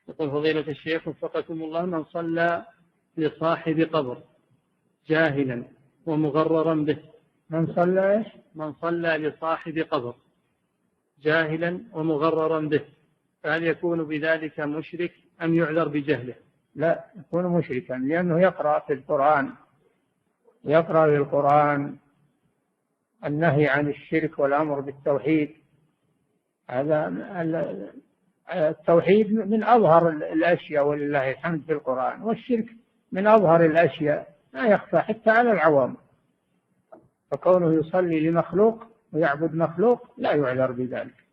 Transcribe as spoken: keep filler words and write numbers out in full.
يقول فضيلة الشيخ وفقكم الله: من صلى لصاحب قبر جاهلا ومغررا به، من صلى إيش؟ من صلى لصاحب قبر جاهلا ومغررا به، فهل يكون بذلك مشرك أم يعذر بجهله؟ لا، يكون مشركا، لأنه يقرأ في القرآن يقرأ في القرآن النهي عن الشرك والأمر بالتوحيد. هذا التوحيد من أظهر الأشياء ولله الحمد في القرآن، والشرك من أظهر الأشياء لا يخفى حتى على العوام، فكونه يصلي لمخلوق ويعبد مخلوق لا يعذر بذلك.